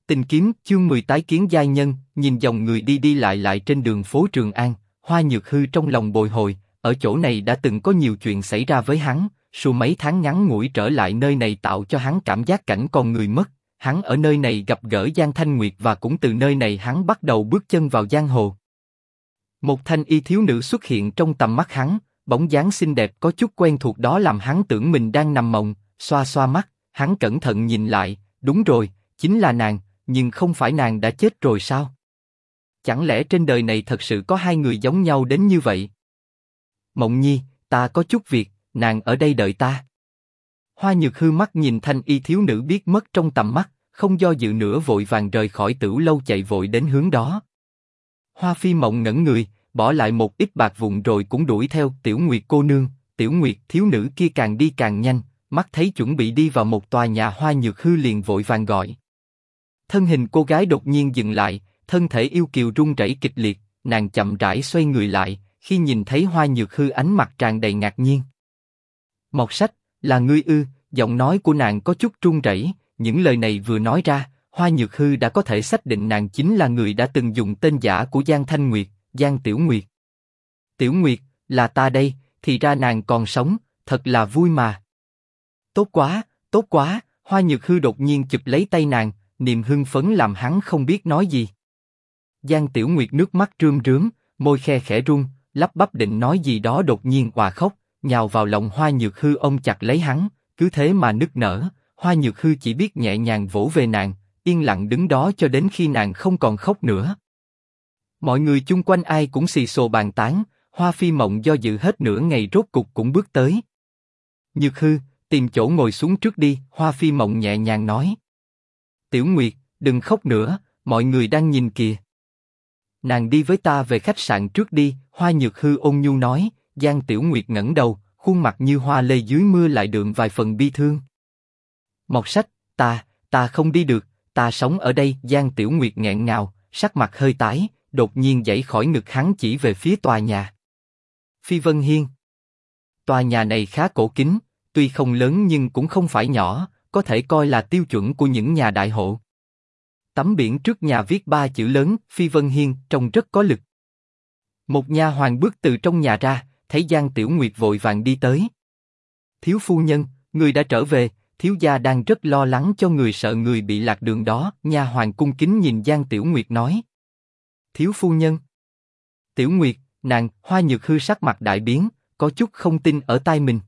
Tình kiếm chương 10 tái kiến giai nhân. Nhìn dòng người đi đi lại lại trên đường phố Trường An, Hoa Nhược Hư trong lòng bồi hồi. Ở chỗ này đã từng có nhiều chuyện xảy ra với hắn, sau mấy tháng ngắn ngủi trở lại nơi này tạo cho hắn cảm giác cảnh con người mất. Hắn ở nơi này gặp gỡ Giang Thanh Nguyệt và cũng từ nơi này hắn bắt đầu bước chân vào giang hồ. Một thanh y thiếu nữ xuất hiện trong tầm mắt hắn, bóng dáng xinh đẹp có chút quen thuộc đó làm hắn tưởng mình đang nằm mộng. Xoa xoa mắt, hắn cẩn thận nhìn lại, đúng rồi, chính là nàng, nhưng không phải nàng đã chết rồi sao? Chẳng lẽ trên đời này thật sự có hai người giống nhau đến như vậy? Mộng Nhi, ta có chút việc, nàng ở đây đợi ta. Hoa Nhược Hư mắt nhìn thanh y thiếu nữ biết mất trong tầm mắt, không do dự nữa vội vàng rời khỏi Tửu Lâu chạy vội đến hướng đó. Hoa Phi Mộng ngẩn người, bỏ lại một ít bạc vụn rồi cũng đuổi theo. Tiểu Nguyệt cô nương, Tiểu Nguyệt. Thiếu nữ kia càng đi càng nhanh, mắt thấy chuẩn bị đi vào một tòa nhà, Hoa Nhược Hư liền vội vàng gọi. Thân hình cô gái đột nhiên dừng lại, thân thể yêu kiều run rẩy kịch liệt, nàng chậm rãi xoay người lại, khi nhìn thấy Hoa Nhược Hư ánh mặt tràn đầy ngạc nhiên. Mộc Sách, là ngươi ư? Giọng nói của nàng có chút run rẩy, những lời này vừa nói ra, Hoa Nhược Hư đã có thể xác định nàng chính là người đã từng dùng tên giả của Giang Thanh Nguyệt, Giang Tiểu Nguyệt. Tiểu Nguyệt, là ta đây, thì ra nàng còn sống, thật là vui mà. Tốt quá, tốt quá. Hoa Nhược Hư đột nhiên chụp lấy tay nàng, niềm hưng phấn làm hắn không biết nói gì. Giang Tiểu Nguyệt nước mắt rơm rớm, môi khe khẽ run, lắp bắp định nói gì đó đột nhiên òa khóc, nhào vào lòng Hoa Nhược Hư ôm chặt lấy hắn, cứ thế mà nức nở. Hoa Nhược Hư chỉ biết nhẹ nhàng vỗ về nàng, yên lặng đứng đó cho đến khi nàng không còn khóc nữa. Mọi người chung quanh ai cũng xì xồ bàn tán, Hoa Phi Mộng do dự hết nửa ngày rốt cục cũng bước tới. Nhược Hư, tìm chỗ ngồi xuống trước đi, Hoa Phi Mộng nhẹ nhàng nói. Tiểu Nguyệt, đừng khóc nữa, mọi người đang nhìn kìa. Nàng đi với ta về khách sạn trước đi, Hoa Nhược Hư ôn nhu nói. Giang Tiểu Nguyệt ngẩng đầu, khuôn mặt như hoa lê dưới mưa lại đượm vài phần bi thương. Mộc Sách, ta không đi được, ta sống ở đây. Giang Tiểu Nguyệt nghẹn ngào, sắc mặt hơi tái, đột nhiên giãy khỏi ngực hắn chỉ về phía tòa nhà. Phi Vân Hiên. Tòa nhà này khá cổ kính, tuy không lớn nhưng cũng không phải nhỏ, có thể coi là tiêu chuẩn của những nhà đại hộ. Tấm biển trước nhà viết 3 chữ lớn Phi Vân Hiên, trông rất có lực. Một nha hoàn bước từ trong nhà ra, thấy Giang Tiểu Nguyệt vội vàng đi tới. Thiếu phu nhân, người đã trở về. Thiếu gia đang rất lo lắng cho người, sợ người bị lạc đường đó. Nha hoàn cung kính nhìn Giang Tiểu Nguyệt nói. Thiếu phu nhân. Tiểu Nguyệt, nàng. Hoa Nhược Hư sắc mặt đại biến, có chút không tin ở tai mình.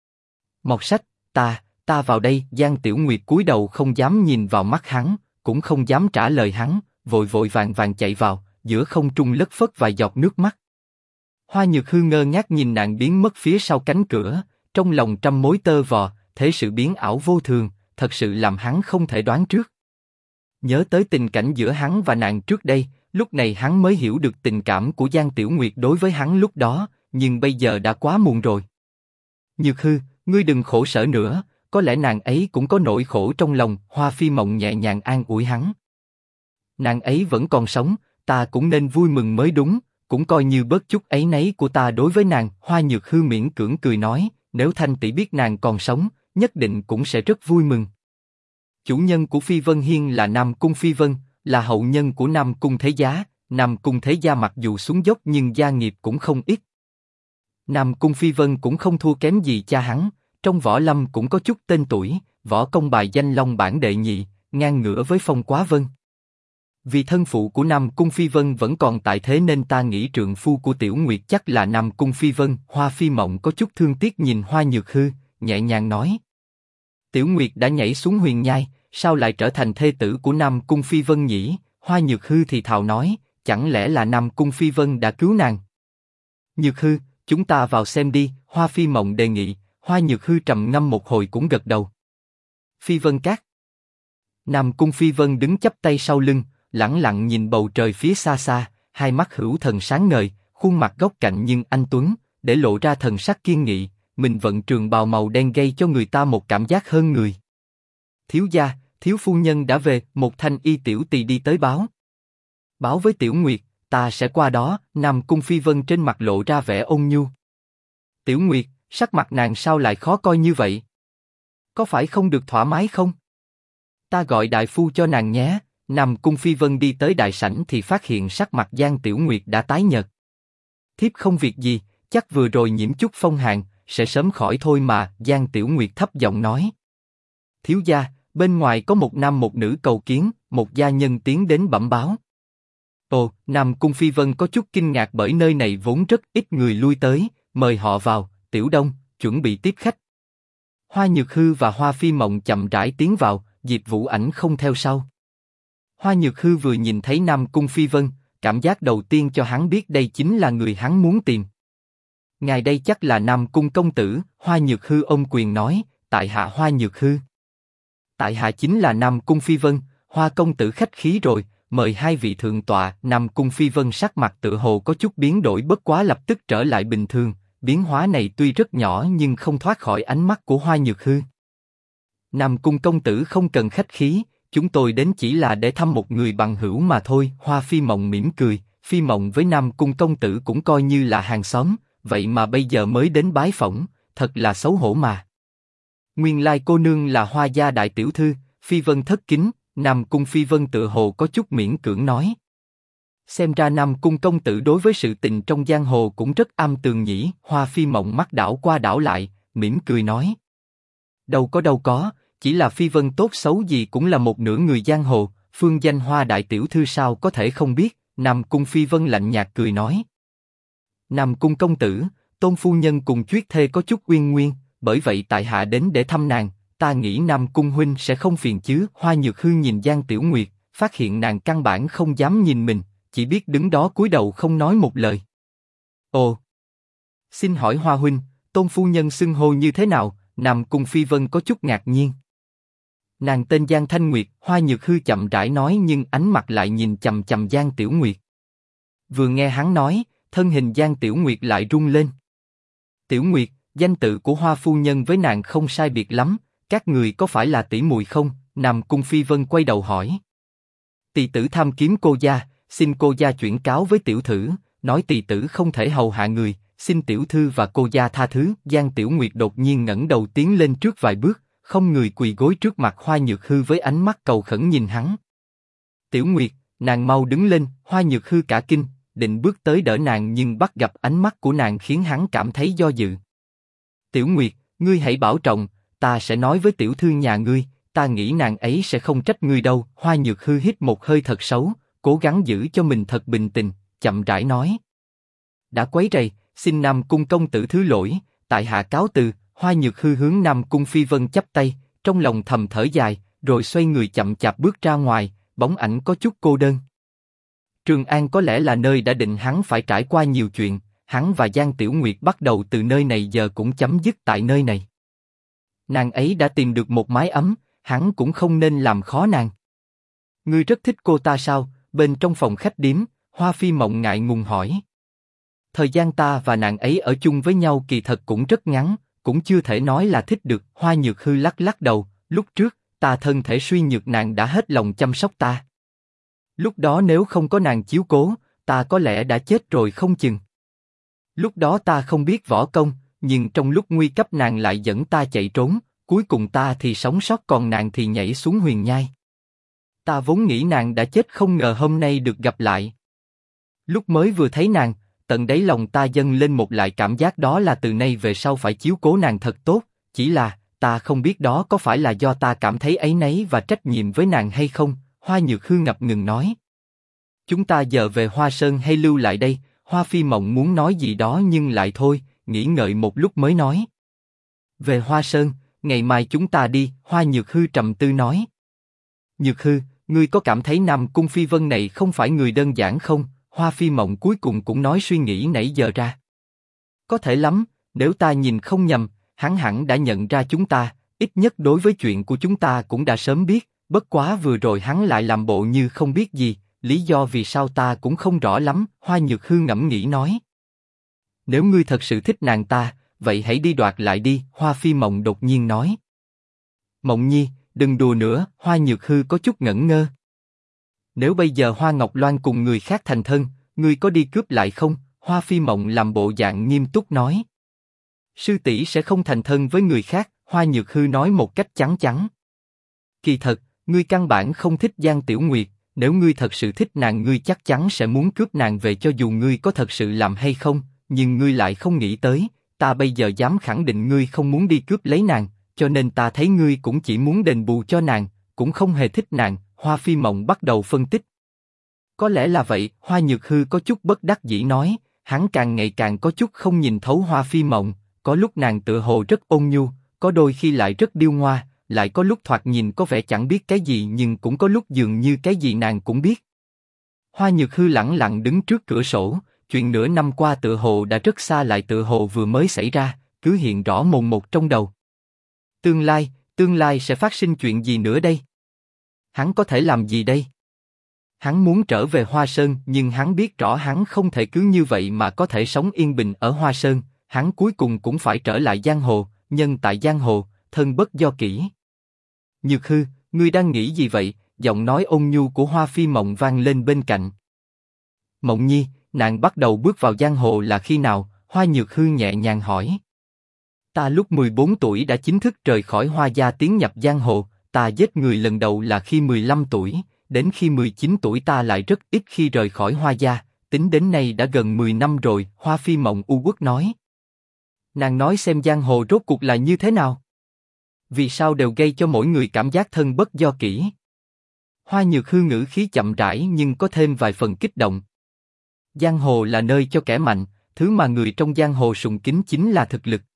Mộc Sách, ta vào đây. Giang Tiểu Nguyệt cúi đầu không dám nhìn vào mắt hắn, cũng không dám trả lời hắn, vội vội vàng vàng chạy vào, giữa không trung lất phất vài giọt nước mắt. Hoa Nhược Hư ngơ ngác nhìn nàng biến mất phía sau cánh cửa, trong lòng trăm mối tơ vò, thế sự biến ảo vô thường, thật sự làm hắn không thể đoán trước. Nhớ tới tình cảnh giữa hắn và nàng trước đây, lúc này hắn mới hiểu được tình cảm của Giang Tiểu Nguyệt đối với hắn lúc đó, nhưng bây giờ đã quá muộn rồi. Nhược Hư, ngươi đừng khổ sở nữa, có lẽ nàng ấy cũng có nỗi khổ trong lòng. Hoa Phi Mộng nhẹ nhàng an ủi hắn. Nàng ấy vẫn còn sống, ta cũng nên vui mừng mới đúng, cũng coi như bớt chút áy náy của ta đối với nàng. Hoa Nhược Hư miễn cưỡng cười nói, nếu Thanh tỷ biết nàng còn sống, nhất định cũng sẽ rất vui mừng. Chủ nhân của Phi Vân Hiên là Nam Cung Phi Vân, là hậu nhân của Nam Cung Thế Giá. Nam Cung Thế Gia mặc dù xuống dốc nhưng gia nghiệp cũng không ít. Nam Cung Phi Vân cũng không thua kém gì cha hắn, trong võ lâm cũng có chút tên tuổi, võ công bài danh Long Bản đệ nhị, ngang ngửa với Phong Quá Vân. Vì thân phụ của Nam Cung Phi Vân vẫn còn tại thế nên ta nghĩ trượng phu của Tiểu Nguyệt chắc là Nam Cung Phi Vân. Hoa Phi Mộng có chút thương tiếc nhìn Hoa Nhược Hư, nhẹ nhàng nói. Tiểu Nguyệt đã nhảy xuống huyền nhai, sao lại trở thành thê tử của Nam Cung Phi Vân nhỉ? Hoa Nhược Hư thì thào nói, chẳng lẽ là Nam Cung Phi Vân đã cứu nàng? Nhược Hư, chúng ta vào xem đi, Hoa Phi Mộng đề nghị. Hoa Nhược Hư trầm ngâm một hồi cũng gật đầu. Phi Vân Các. Nam Cung Phi Vân đứng chắp tay sau lưng, lẳng lặng nhìn bầu trời phía xa xa, hai mắt hữu thần sáng ngời, khuôn mặt góc cạnh nhưng anh tuấn, để lộ ra thần sắc kiên nghị. Mình vận trường bào màu đen gây cho người ta một cảm giác hơn người. Thiếu gia, thiếu phu nhân đã về. Một thanh y tiểu tỳ đi tới báo. Báo với Tiểu Nguyệt, ta sẽ qua đó. Nam Cung Phi Vân trên mặt lộ ra vẻ ôn nhu. Tiểu Nguyệt, sắc mặt nàng sao lại khó coi như vậy? Có phải không được thoải mái không? Ta gọi đại phu cho nàng nhé. Nam Cung Phi Vân đi tới đại sảnh thì phát hiện sắc mặt Giang Tiểu Nguyệt đã tái nhợt. Thiếp không việc gì, chắc vừa rồi nhiễm chút phong hàn, sẽ sớm khỏi thôi mà. Giang Tiểu Nguyệt thấp giọng nói. Thiếu gia, bên ngoài có một nam một nữ cầu kiến. Một gia nhân tiến đến bẩm báo. Ồ, Nam Cung Phi Vân có chút kinh ngạc bởi nơi này vốn rất ít người lui tới, mời họ vào. Tiểu Đông, chuẩn bị tiếp khách. Hoa Nhược Hư và Hoa Phi Mộng chậm rãi tiến vào, Diệp Vũ Ảnh không theo sau. Hoa Nhược Hư vừa nhìn thấy Nam Cung Phi Vân, cảm giác đầu tiên cho hắn biết đây chính là người hắn muốn tìm. Ngài đây chắc là Nam Cung công tử. Hoa Nhược Hư ôm quyền nói, tại hạ Hoa Nhược Hư. Tại hạ chính là Nam Cung Phi Vân. Hoa công tử khách khí rồi, mời hai vị thượng tọa. Nam Cung Phi Vân sắc mặt tựa hồ có chút biến đổi, bất quá lập tức trở lại bình thường. Biến hóa này tuy rất nhỏ nhưng không thoát khỏi ánh mắt của Hoa Nhược Hư. Nam Cung công tử không cần khách khí, chúng tôi đến chỉ là để thăm một người bằng hữu mà thôi. Hoa Phi Mộng mỉm cười, Phi Mộng với Nam Cung công tử cũng coi như là hàng xóm, vậy mà bây giờ mới đến bái phỏng, thật là xấu hổ mà. Nguyên lai cô nương là Hoa gia đại tiểu thư. Phi Vân thất kính. Nam Cung Phi Vân tựa hồ có chút miễn cưỡng nói. Xem ra Nam Cung công tử đối với sự tình trong giang hồ cũng rất am tường nhỉ. Hoa Phi Mộng mắt đảo qua đảo lại, mỉm cười nói. Đâu có, chỉ là Phi Vân tốt xấu gì cũng là một nửa người giang hồ, phương danh Hoa đại tiểu thư sao có thể không biết. Nam Cung Phi Vân lạnh nhạt cười nói. Nam Cung công tử, Tôn phu nhân cùng Chuyết thê có chút uyên nguyên, bởi vậy tại hạ đến để thăm nàng. Ta nghĩ Nam Cung huynh sẽ không phiền chứ. Hoa Nhược Hư nhìn Giang Tiểu Nguyệt, phát hiện nàng căn bản không dám nhìn mình, chỉ biết đứng đó cúi đầu không nói một lời. Ồ, xin hỏi Hoa huynh, Tôn phu nhân xưng hô như thế nào? Nam Cung Phi Vân có chút ngạc nhiên. Nàng tên Giang Thanh Nguyệt. Hoa Nhược Hư chậm rãi nói nhưng ánh mặt lại nhìn chằm chằm Giang Tiểu Nguyệt. Vừa nghe hắn nói, thân hình Giang Tiểu Nguyệt lại rung lên. Tiểu Nguyệt, danh tự của Hoa phu nhân với nàng không sai biệt lắm, các người có phải là tỷ muội không? Nam Cung Phi Vân quay đầu hỏi. Tỳ tử tham kiếm cô gia, xin cô gia chuyển cáo với tiểu thử, nói tỳ tử không thể hầu hạ người, xin tiểu thư và cô gia tha thứ. Giang Tiểu Nguyệt đột nhiên ngẩng đầu tiến lên trước vài bước, không người quỳ gối trước mặt Hoa Nhược Hư với ánh mắt cầu khẩn nhìn hắn. Tiểu Nguyệt, nàng mau đứng lên. Hoa Nhược Hư cả kinh, định bước tới đỡ nàng nhưng bắt gặp ánh mắt của nàng khiến hắn cảm thấy do dự. Tiểu Nguyệt, ngươi hãy bảo trọng, ta sẽ nói với tiểu thư nhà ngươi, ta nghĩ nàng ấy sẽ không trách ngươi đâu. Hoa Nhược Hư hít một hơi thật sâu, cố gắng giữ cho mình thật bình tĩnh, chậm rãi nói. Đã quấy rầy, xin Nam Cung công tử thứ lỗi, tại hạ cáo từ. Hoa Nhược Hư hướng Nam Cung Phi Vân chắp tay, trong lòng thầm thở dài, rồi xoay người chậm chạp bước ra ngoài, bóng ảnh có chút cô đơn. Trường An có lẽ là nơi đã định hắn phải trải qua nhiều chuyện, hắn và Giang Tiểu Nguyệt bắt đầu từ nơi này giờ cũng chấm dứt tại nơi này. Nàng ấy đã tìm được một mái ấm, hắn cũng không nên làm khó nàng. Ngươi rất thích cô ta sao? Bên trong phòng khách điếm, Hoa Phi Mộng ngại ngùng hỏi. Thời gian ta và nàng ấy ở chung với nhau kỳ thật cũng rất ngắn, cũng chưa thể nói là thích được. Hoa Nhược Hư lắc lắc đầu, lúc trước, ta thân thể suy nhược nàng đã hết lòng chăm sóc ta. Lúc đó nếu không có nàng chiếu cố, ta có lẽ đã chết rồi không chừng. Lúc đó ta không biết võ công, nhưng trong lúc nguy cấp nàng lại dẫn ta chạy trốn, cuối cùng ta thì sống sót còn nàng thì nhảy xuống huyền nhai. Ta vốn nghĩ nàng đã chết không ngờ hôm nay được gặp lại. Lúc mới vừa thấy nàng, tận đáy lòng ta dâng lên một lại cảm giác đó là từ nay về sau phải chiếu cố nàng thật tốt, chỉ là, ta không biết đó có phải là do ta cảm thấy áy náy và trách nhiệm với nàng hay không. Hoa Nhược Hư ngập ngừng nói. Chúng ta giờ về Hoa Sơn hay lưu lại đây? Hoa Phi Mộng muốn nói gì đó nhưng lại thôi, nghĩ ngợi một lúc mới nói. Về Hoa Sơn, ngày mai chúng ta đi. Hoa Nhược Hư trầm tư nói. Nhược Hư, ngươi có cảm thấy Nam Cung Phi Vân này không phải người đơn giản không? Hoa Phi Mộng cuối cùng cũng nói suy nghĩ nãy giờ ra. Có thể lắm, nếu ta nhìn không nhầm, hắn hẳn đã nhận ra chúng ta, ít nhất đối với chuyện của chúng ta cũng đã sớm biết, bất quá vừa rồi hắn lại làm bộ như không biết gì, lý do vì sao ta cũng không rõ lắm. Hoa Nhược Hư ngẫm nghĩ nói. Nếu ngươi thật sự thích nàng ta, vậy hãy đi đoạt lại đi. Hoa Phi Mộng đột nhiên nói. Mộng Nhi, đừng đùa nữa. Hoa Nhược Hư có chút ngẩn ngơ. Nếu bây giờ Hoa Ngọc Loan cùng người khác thành thân, ngươi có đi cướp lại không? Hoa Phi Mộng làm bộ dạng nghiêm túc nói. Sư tỷ sẽ không thành thân với người khác. Hoa Nhược Hư nói một cách chắn chắn. Kỳ thật, ngươi căn bản không thích Giang Tiểu Nguyệt, nếu ngươi thật sự thích nàng ngươi chắc chắn sẽ muốn cướp nàng về cho dù ngươi có thật sự làm hay không, nhưng ngươi lại không nghĩ tới, ta bây giờ dám khẳng định ngươi không muốn đi cướp lấy nàng, cho nên ta thấy ngươi cũng chỉ muốn đền bù cho nàng, cũng không hề thích nàng. Hoa Phi Mộng bắt đầu phân tích. Có lẽ là vậy, Hoa Nhược Hư có chút bất đắc dĩ nói, hắn càng ngày càng có chút không nhìn thấu Hoa Phi Mộng, có lúc nàng tựa hồ rất ôn nhu, có đôi khi lại rất điêu ngoa, lại có lúc thoạt nhìn có vẻ chẳng biết cái gì nhưng cũng có lúc dường như cái gì nàng cũng biết. Hoa Nhược Hư lẳng lặng đứng trước cửa sổ, chuyện nửa năm qua tựa hồ đã rất xa lại tựa hồ vừa mới xảy ra, cứ hiện rõ mồn một trong đầu. Tương lai sẽ phát sinh chuyện gì nữa đây? Hắn có thể làm gì đây? Hắn muốn trở về Hoa Sơn nhưng hắn biết rõ hắn không thể cứ như vậy mà có thể sống yên bình ở Hoa Sơn, hắn cuối cùng cũng phải trở lại giang hồ, nhân tại giang hồ, thân bất do kỷ. Nhược Hư, ngươi đang nghĩ gì vậy? Giọng nói ôn nhu của Hoa Phi Mộng vang lên bên cạnh. Mộng Nhi, nàng bắt đầu bước vào giang hồ là khi nào? Hoa Nhược Hư nhẹ nhàng hỏi. Ta lúc 14 tuổi đã chính thức rời khỏi Hoa gia tiến nhập giang hồ, ta giết người lần đầu là khi 15 tuổi, đến khi 19 tuổi ta lại rất ít khi rời khỏi Hoa gia, tính đến nay đã gần 10 năm rồi. Hoa Phi Mộng u uất nói. Nàng nói xem giang hồ rốt cuộc là như thế nào? Vì sao đều gây cho mỗi người cảm giác thân bất do kỷ? Hoa Nhược Hư ngữ khí chậm rãi nhưng có thêm vài phần kích động. Giang hồ là nơi cho kẻ mạnh, thứ mà người trong giang hồ sùng kính chính là thực lực.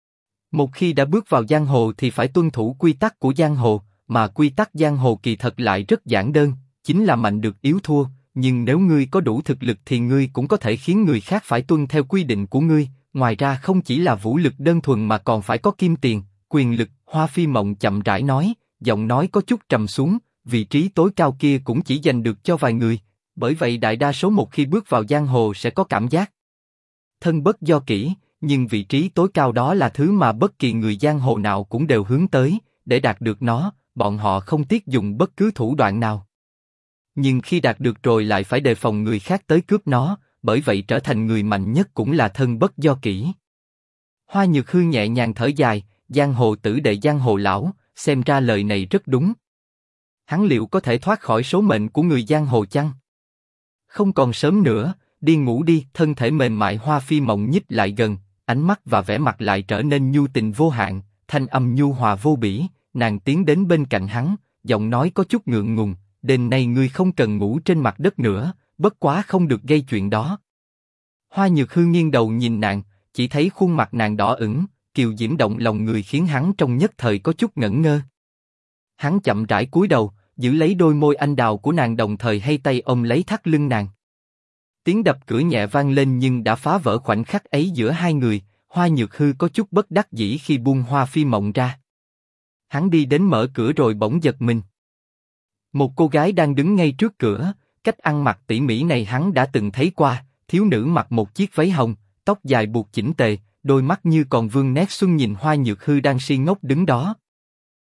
Một khi đã bước vào giang hồ thì phải tuân thủ quy tắc của giang hồ, mà quy tắc giang hồ kỳ thật lại rất giản đơn, chính là mạnh được yếu thua, nhưng nếu ngươi có đủ thực lực thì ngươi cũng có thể khiến người khác phải tuân theo quy định của ngươi, ngoài ra không chỉ là vũ lực đơn thuần mà còn phải có kim tiền, quyền lực. Hoa Phi Mộng chậm rãi nói, giọng nói có chút trầm xuống, vị trí tối cao kia cũng chỉ dành được cho vài người, bởi vậy đại đa số một khi bước vào giang hồ sẽ có cảm giác thân bất do kỷ, nhưng vị trí tối cao đó là thứ mà bất kỳ người giang hồ nào cũng đều hướng tới, để đạt được nó, bọn họ không tiếc dùng bất cứ thủ đoạn nào. Nhưng khi đạt được rồi lại phải đề phòng người khác tới cướp nó, bởi vậy trở thành người mạnh nhất cũng là thân bất do kỷ. Hoa Nhược Hư nhẹ nhàng thở dài, giang hồ tử đệ giang hồ lão, xem ra lời này rất đúng. Hắn liệu có thể thoát khỏi số mệnh của người giang hồ chăng? Không còn sớm nữa, đi ngủ đi. Thân thể mềm mại Hoa Phi Mộng nhích lại gần, ánh mắt và vẻ mặt lại trở nên nhu tình vô hạn, thanh âm nhu hòa vô bỉ. Nàng tiến đến bên cạnh hắn, giọng nói có chút ngượng ngùng. Đêm nay ngươi không cần ngủ trên mặt đất nữa, bất quá không được gây chuyện đó. Hoa Nhược Hư nghiêng đầu nhìn nàng, chỉ thấy khuôn mặt nàng đỏ ửng, kiều diễm động lòng người khiến hắn trong nhất thời có chút ngẩn ngơ. Hắn chậm rãi cúi đầu, giữ lấy đôi môi anh đào của nàng đồng thời hay tay ôm lấy thắt lưng nàng. Tiếng đập cửa nhẹ vang lên nhưng đã phá vỡ khoảnh khắc ấy giữa hai người. Hoa Nhược Hư có chút bất đắc dĩ khi buông Hoa Phi Mộng ra. Hắn đi đến mở cửa rồi bỗng giật mình. Một cô gái đang đứng ngay trước cửa, cách ăn mặc tỉ mỉ này hắn đã từng thấy qua, thiếu nữ mặc một chiếc váy hồng, tóc dài buộc chỉnh tề, đôi mắt như còn vương nét xuân nhìn Hoa Nhược Hư đang si ngốc đứng đó,